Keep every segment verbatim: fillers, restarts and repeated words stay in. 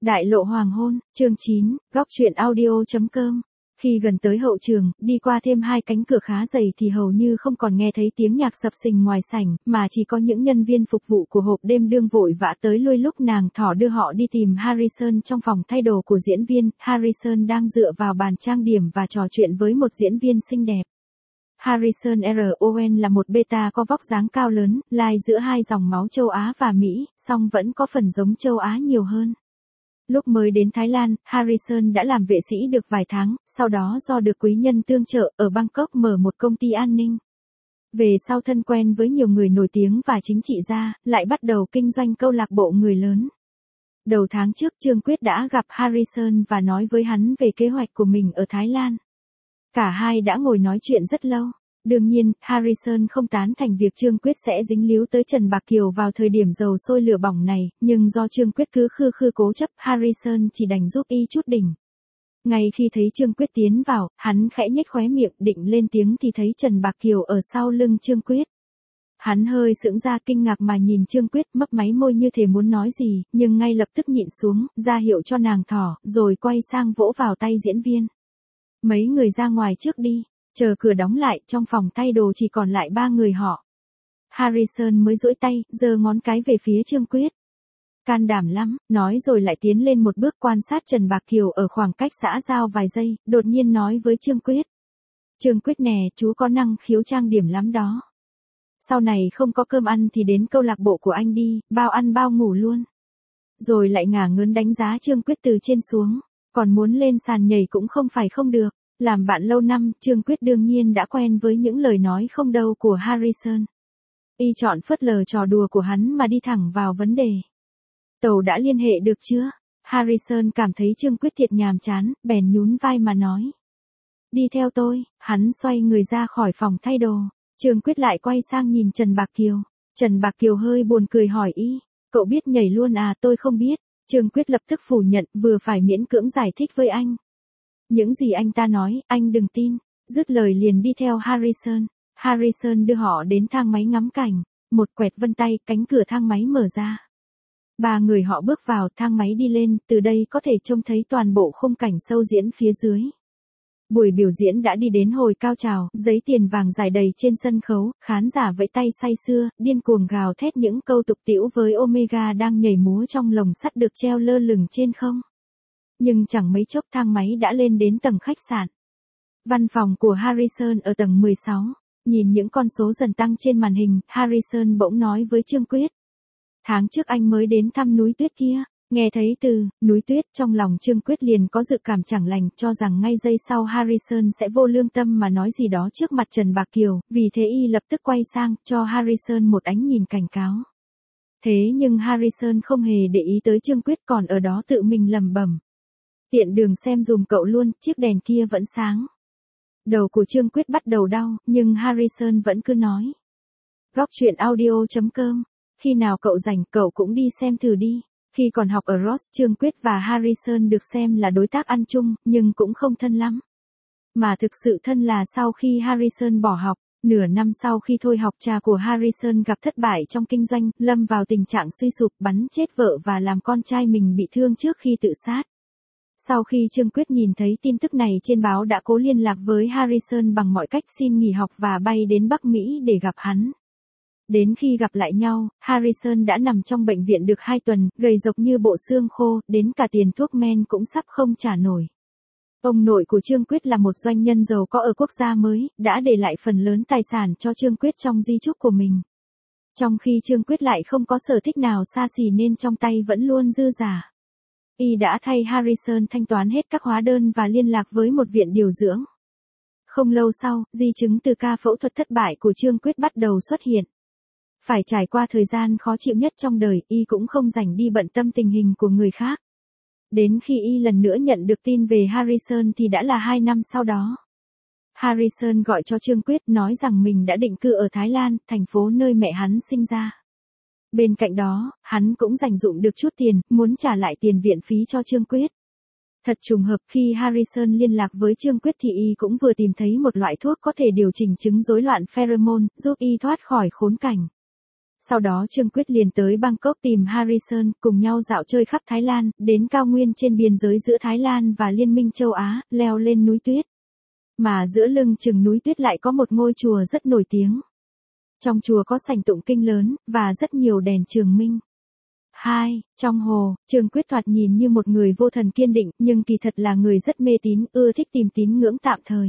Đại lộ hoàng hôn, chương chín, góc truyện audio.com. Khi gần tới hậu trường, đi qua thêm hai cánh cửa khá dày thì hầu như không còn nghe thấy tiếng nhạc sập sình ngoài sảnh, mà chỉ có những nhân viên phục vụ của hộp đêm đương vội vã tới lui lúc nàng thỏ đưa họ đi tìm Harrison trong phòng thay đồ của diễn viên. Harrison đang dựa vào bàn trang điểm và trò chuyện với một diễn viên xinh đẹp. Harrison Ron là một beta có vóc dáng cao lớn, lai giữa hai dòng máu châu Á và Mỹ, song vẫn có phần giống châu Á nhiều hơn. Lúc mới đến Thái Lan, Harrison đã làm vệ sĩ được vài tháng, sau đó do được quý nhân tương trợ, ở Bangkok mở một công ty an ninh. Về sau thân quen với nhiều người nổi tiếng và chính trị gia, lại bắt đầu kinh doanh câu lạc bộ người lớn. Đầu tháng trước Trương Quyết đã gặp Harrison và nói với hắn về kế hoạch của mình ở Thái Lan. Cả hai đã ngồi nói chuyện rất lâu. Đương nhiên, Harrison không tán thành việc Trương Quyết sẽ dính líu tới Trần Bạc Kiều vào thời điểm dầu sôi lửa bỏng này, nhưng do Trương Quyết cứ khư khư cố chấp, Harrison chỉ đành giúp y chút đỉnh. Ngay khi thấy Trương Quyết tiến vào, hắn khẽ nhếch khóe miệng định lên tiếng thì thấy Trần Bạc Kiều ở sau lưng Trương Quyết. Hắn hơi sững ra kinh ngạc mà nhìn Trương Quyết, mấp máy môi như thể muốn nói gì, nhưng ngay lập tức nhịn xuống, ra hiệu cho nàng thỏ, rồi quay sang vỗ vào tay diễn viên. Mấy người ra ngoài trước đi. Chờ cửa đóng lại, trong phòng thay đồ chỉ còn lại ba người họ. Harrison mới duỗi tay, giơ ngón cái về phía Trương Quyết. Can đảm lắm, nói rồi lại tiến lên một bước quan sát Trần Bạc Kiều ở khoảng cách xã giao vài giây, đột nhiên nói với Trương Quyết. Trương Quyết nè, chú có năng khiếu trang điểm lắm đó. Sau này không có cơm ăn thì đến câu lạc bộ của anh đi, bao ăn bao ngủ luôn. Rồi lại ngả ngớn đánh giá Trương Quyết từ trên xuống, còn muốn lên sàn nhảy cũng không phải không được. Làm bạn lâu năm, Trương Quyết đương nhiên đã quen với những lời nói không đâu của Harrison. Y chọn phớt lờ trò đùa của hắn mà đi thẳng vào vấn đề. Tàu đã liên hệ được chưa? Harrison cảm thấy Trương Quyết thiệt nhàm chán, bèn nhún vai mà nói. Đi theo tôi, hắn xoay người ra khỏi phòng thay đồ. Trương Quyết lại quay sang nhìn Trần Bạc Kiều. Trần Bạc Kiều hơi buồn cười hỏi y, cậu biết nhảy luôn à? Tôi không biết. Trương Quyết lập tức phủ nhận, vừa phải miễn cưỡng giải thích với anh. Những gì anh ta nói, anh đừng tin. Dứt lời liền đi theo Harrison. Harrison đưa họ đến thang máy ngắm cảnh. Một quẹt vân tay, cánh cửa thang máy mở ra. Ba người họ bước vào, thang máy đi lên, từ đây có thể trông thấy toàn bộ khung cảnh show diễn phía dưới. Buổi biểu diễn đã đi đến hồi cao trào, giấy tiền vàng rải đầy trên sân khấu, khán giả vẫy tay say sưa, điên cuồng gào thét những câu tục tĩu với Omega đang nhảy múa trong lồng sắt được treo lơ lửng trên không. Nhưng chẳng mấy chốc thang máy đã lên đến tầng khách sạn. Văn phòng của Harrison ở tầng mười sáu. Nhìn những con số dần tăng trên màn hình, Harrison bỗng nói với Trương Quyết. Tháng trước anh mới đến thăm núi tuyết kia. Nghe thấy từ núi tuyết, trong lòng Trương Quyết liền có dự cảm chẳng lành, cho rằng ngay giây sau Harrison sẽ vô lương tâm mà nói gì đó trước mặt Trần Bạc Kiều, vì thế y lập tức quay sang, cho Harrison một ánh nhìn cảnh cáo. Thế nhưng Harrison không hề để ý tới Trương Quyết, còn ở đó tự mình lẩm bẩm. Tiện đường xem dùm cậu luôn, chiếc đèn kia vẫn sáng. Đầu của Trương Quyết bắt đầu đau, nhưng Harrison vẫn cứ nói. Góc truyện audio.com. Khi nào cậu rảnh, cậu cũng đi xem thử đi. Khi còn học ở Ross, Trương Quyết và Harrison được xem là đối tác ăn chung, nhưng cũng không thân lắm. Mà thực sự thân là sau khi Harrison bỏ học. Nửa năm sau khi thôi học, cha của Harrison gặp thất bại trong kinh doanh, lâm vào tình trạng suy sụp, bắn chết vợ và làm con trai mình bị thương trước khi tự sát. Sau khi Trương Quyết nhìn thấy tin tức này trên báo đã cố liên lạc với Harrison bằng mọi cách xin nghỉ học và bay đến Bắc Mỹ để gặp hắn. Đến khi gặp lại nhau, Harrison đã nằm trong bệnh viện được hai tuần, gầy rộc như bộ xương khô, đến cả tiền thuốc men cũng sắp không trả nổi. Ông nội của Trương Quyết là một doanh nhân giàu có ở quốc gia mới, đã để lại phần lớn tài sản cho Trương Quyết trong di chúc của mình. Trong khi Trương Quyết lại không có sở thích nào xa xỉ nên trong tay vẫn luôn dư giả. Y đã thay Harrison thanh toán hết các hóa đơn và liên lạc với một viện điều dưỡng. Không lâu sau, di chứng từ ca phẫu thuật thất bại của Trương Quyết bắt đầu xuất hiện. Phải trải qua thời gian khó chịu nhất trong đời, y cũng không rảnh đi bận tâm tình hình của người khác. Đến khi y lần nữa nhận được tin về Harrison thì đã là hai năm sau đó. Harrison gọi cho Trương Quyết nói rằng mình đã định cư ở Thái Lan, thành phố nơi mẹ hắn sinh ra. Bên cạnh đó, hắn cũng dành dụm được chút tiền, muốn trả lại tiền viện phí cho Trương Quyết. Thật trùng hợp, khi Harrison liên lạc với Trương Quyết thì y cũng vừa tìm thấy một loại thuốc có thể điều chỉnh chứng rối loạn pheromone, giúp y thoát khỏi khốn cảnh. Sau đó Trương Quyết liền tới Bangkok tìm Harrison, cùng nhau dạo chơi khắp Thái Lan, đến cao nguyên trên biên giới giữa Thái Lan và Liên minh châu Á, leo lên núi tuyết. Mà giữa lưng chừng núi tuyết lại có một ngôi chùa rất nổi tiếng. Trong chùa có sảnh tụng kinh lớn, và rất nhiều đèn trường minh. hai. Trong hồ, Trương Quyết thoạt nhìn như một người vô thần kiên định, nhưng kỳ thật là người rất mê tín, ưa thích tìm tín ngưỡng tạm thời.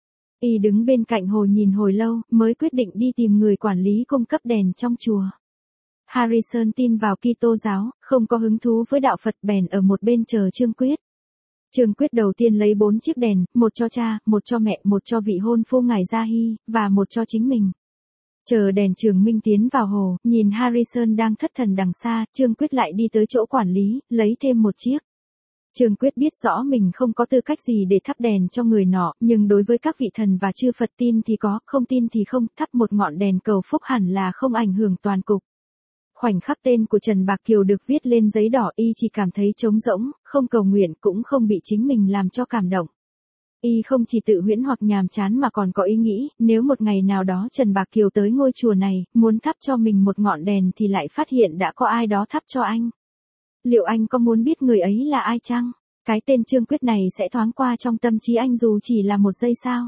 Y đứng bên cạnh hồ nhìn hồi lâu, mới quyết định đi tìm người quản lý cung cấp đèn trong chùa. Harrison tin vào Kitô giáo, không có hứng thú với đạo Phật, bèn ở một bên chờ Trương Quyết. Trương Quyết đầu tiên lấy bốn chiếc đèn, một cho cha, một cho mẹ, một cho vị hôn phu ngài Gia Hy, và một cho chính mình. Chờ đèn trường minh tiến vào hồ, nhìn Harrison đang thất thần đằng xa, Trương Quyết lại đi tới chỗ quản lý, lấy thêm một chiếc. Trương Quyết biết rõ mình không có tư cách gì để thắp đèn cho người nọ, nhưng đối với các vị thần và chư Phật tin thì có, không tin thì không, thắp một ngọn đèn cầu phúc hẳn là không ảnh hưởng toàn cục. Khoảnh khắc tên của Trần Bạc Kiều được viết lên giấy đỏ, y chỉ cảm thấy trống rỗng, không cầu nguyện cũng không bị chính mình làm cho cảm động. Y không chỉ tự huyễn hoặc nhàm chán mà còn có ý nghĩ, nếu một ngày nào đó Trần Bạc Kiều tới ngôi chùa này, muốn thắp cho mình một ngọn đèn thì lại phát hiện đã có ai đó thắp cho anh. Liệu anh có muốn biết người ấy là ai chăng? Cái tên Trương Quyết này sẽ thoáng qua trong tâm trí anh dù chỉ là một giây sao?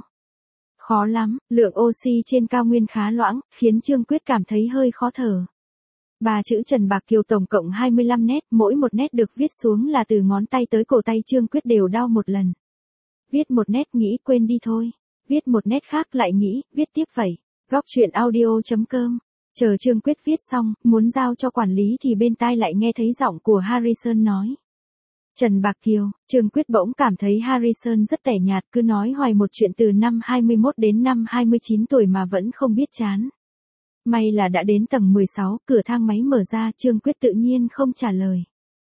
Khó lắm, lượng oxy trên cao nguyên khá loãng, khiến Trương Quyết cảm thấy hơi khó thở. Ba chữ Trần Bạc Kiều tổng cộng hai mươi lăm nét, mỗi một nét được viết xuống là từ ngón tay tới cổ tay Trương Quyết đều đau một lần. Viết một nét nghĩ quên đi thôi. Viết một nét khác lại nghĩ, viết tiếp vậy. Góc truyện audio chấm com. Chờ Trương Quyết viết xong, muốn giao cho quản lý thì bên tai lại nghe thấy giọng của Harrison nói. Trần Bạc Kiều, Trương Quyết bỗng cảm thấy Harrison rất tẻ nhạt, cứ nói hoài một chuyện từ năm hai mươi mốt đến năm hai mươi chín tuổi mà vẫn không biết chán. May là đã đến tầng mười sáu, cửa thang máy mở ra, Trương Quyết tự nhiên không trả lời.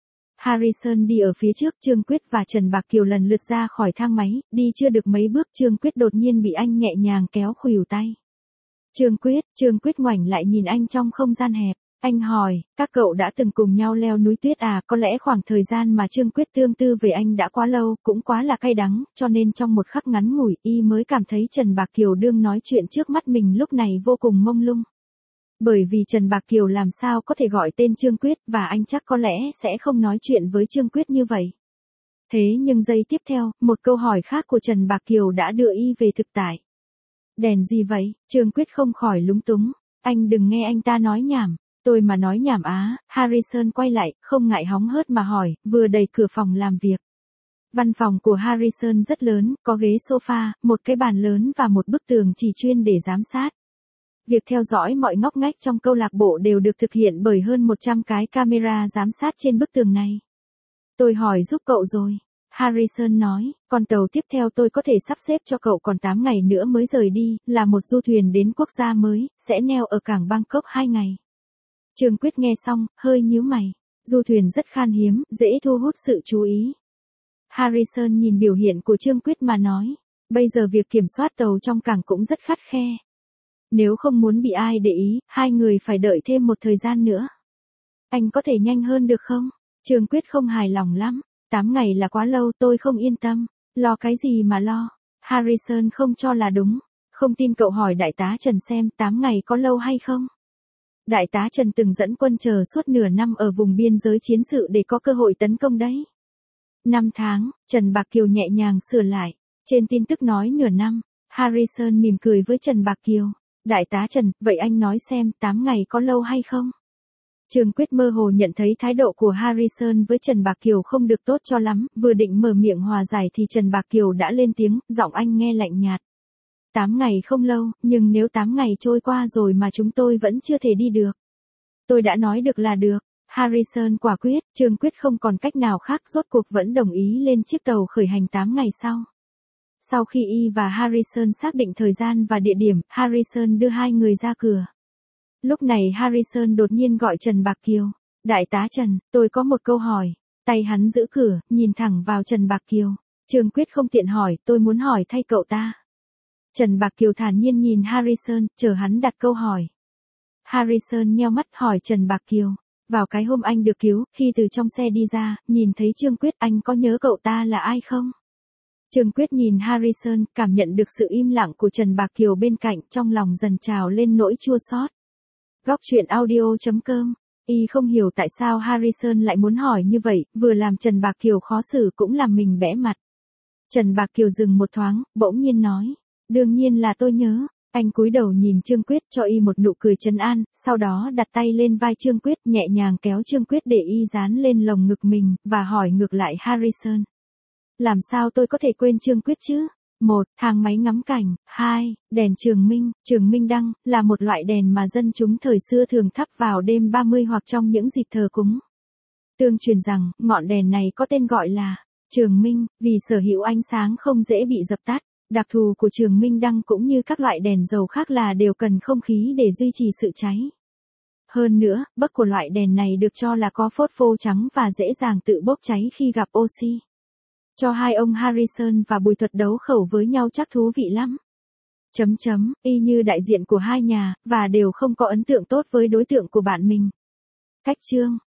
Harrison đi ở phía trước, Trương Quyết và Trần Bạc Kiều lần lượt ra khỏi thang máy, đi chưa được mấy bước Trương Quyết đột nhiên bị anh nhẹ nhàng kéo khuỷu tay. Trương Quyết, Trương Quyết ngoảnh lại nhìn anh trong không gian hẹp. Anh hỏi, các cậu đã từng cùng nhau leo núi tuyết à? Có lẽ khoảng thời gian mà Trương Quyết tương tư về anh đã quá lâu, cũng quá là cay đắng, cho nên trong một khắc ngắn ngủi, y mới cảm thấy Trần Bạc Kiều đương nói chuyện trước mắt mình lúc này vô cùng mông lung. Bởi vì Trần Bạc Kiều làm sao có thể gọi tên Trương Quyết, và anh chắc có lẽ sẽ không nói chuyện với Trương Quyết như vậy. Thế nhưng giây tiếp theo, một câu hỏi khác của Trần Bạc Kiều đã đưa y về thực tại. Đèn gì vậy? Trương Quyết không khỏi lúng túng. Anh đừng nghe anh ta nói nhảm. Tôi mà nói nhảm á. Harrison quay lại, không ngại hóng hớt mà hỏi, vừa đẩy cửa phòng làm việc. Văn phòng của Harrison rất lớn, có ghế sofa, một cái bàn lớn và một bức tường chỉ chuyên để giám sát. Việc theo dõi mọi ngóc ngách trong câu lạc bộ đều được thực hiện bởi hơn một trăm cái camera giám sát trên bức tường này. Tôi hỏi giúp cậu rồi. Harrison nói, con tàu tiếp theo tôi có thể sắp xếp cho cậu còn tám ngày nữa mới rời đi, là một du thuyền đến quốc gia mới, sẽ neo ở cảng Bangkok hai ngày. Trương Quyết nghe xong, hơi nhíu mày. Du thuyền rất khan hiếm, dễ thu hút sự chú ý. Harrison nhìn biểu hiện của Trương Quyết mà nói, bây giờ việc kiểm soát tàu trong cảng cũng rất khắt khe. Nếu không muốn bị ai để ý, hai người phải đợi thêm một thời gian nữa. Anh có thể nhanh hơn được không? Trương Quyết không hài lòng lắm. Tám ngày là quá lâu, tôi không yên tâm. Lo cái gì mà lo? Harrison không cho là đúng. Không tin cậu hỏi đại tá Trần xem tám ngày có lâu hay không? Đại tá Trần từng dẫn quân chờ suốt nửa năm ở vùng biên giới chiến sự để có cơ hội tấn công đấy. Năm tháng, Trần Bạc Kiều nhẹ nhàng sửa lại. Trên tin tức nói nửa năm. Harrison mỉm cười với Trần Bạc Kiều. Đại tá Trần, vậy anh nói xem tám ngày có lâu hay không? Trương Quyết mơ hồ nhận thấy thái độ của Harrison với Trần Bạc Kiều không được tốt cho lắm, vừa định mở miệng hòa giải thì Trần Bạc Kiều đã lên tiếng, giọng anh nghe lạnh nhạt. Tám ngày không lâu, nhưng nếu tám ngày trôi qua rồi mà chúng tôi vẫn chưa thể đi được. Tôi đã nói được là được. Harrison quả quyết, Trương Quyết không còn cách nào khác, rốt cuộc vẫn đồng ý lên chiếc tàu khởi hành tám ngày sau. Sau khi y và Harrison xác định thời gian và địa điểm, Harrison đưa hai người ra cửa. Lúc này Harrison đột nhiên gọi Trần Bạc Kiều. Đại tá Trần, tôi có một câu hỏi. Tay hắn giữ cửa, nhìn thẳng vào Trần Bạc Kiều. Trương Quyết không tiện hỏi, tôi muốn hỏi thay cậu ta. Trần Bạc Kiều thản nhiên nhìn Harrison, chờ hắn đặt câu hỏi. Harrison nheo mắt hỏi Trần Bạc Kiều. Vào cái hôm anh được cứu, khi từ trong xe đi ra, nhìn thấy Trương Quyết, anh có nhớ cậu ta là ai không? Trương Quyết nhìn Harrison, cảm nhận được sự im lặng của Trần Bạc Kiều bên cạnh, trong lòng dần trào lên nỗi chua xót. Góc chuyện audio chấm com. Y không hiểu tại sao Harrison lại muốn hỏi như vậy, vừa làm Trần Bạc Kiều khó xử cũng làm mình bẽ mặt. Trần Bạc Kiều dừng một thoáng, bỗng nhiên nói. Đương nhiên là tôi nhớ. Anh cúi đầu nhìn Trương Quyết cho Y một nụ cười trấn an, sau đó đặt tay lên vai Trương Quyết nhẹ nhàng kéo Trương Quyết để Y dán lên lồng ngực mình, và hỏi ngược lại Harrison. Làm sao tôi có thể quên Trương Quyết chứ? một. Thang máy ngắm cảnh. hai. Đèn trường minh. Trường minh đăng, là một loại đèn mà dân chúng thời xưa thường thắp vào đêm ba mươi hoặc trong những dịp thờ cúng. Tương truyền rằng, ngọn đèn này có tên gọi là trường minh, vì sở hữu ánh sáng không dễ bị dập tắt. Đặc thù của trường minh đăng cũng như các loại đèn dầu khác là đều cần không khí để duy trì sự cháy. Hơn nữa, bấc của loại đèn này được cho là có phốt phô trắng và dễ dàng tự bốc cháy khi gặp oxy. Cho hai ông Harrison và Bùi Thuật đấu khẩu với nhau chắc thú vị lắm. Chấm chấm, y như đại diện của hai nhà, và đều không có ấn tượng tốt với đối tượng của bạn mình. Cách chương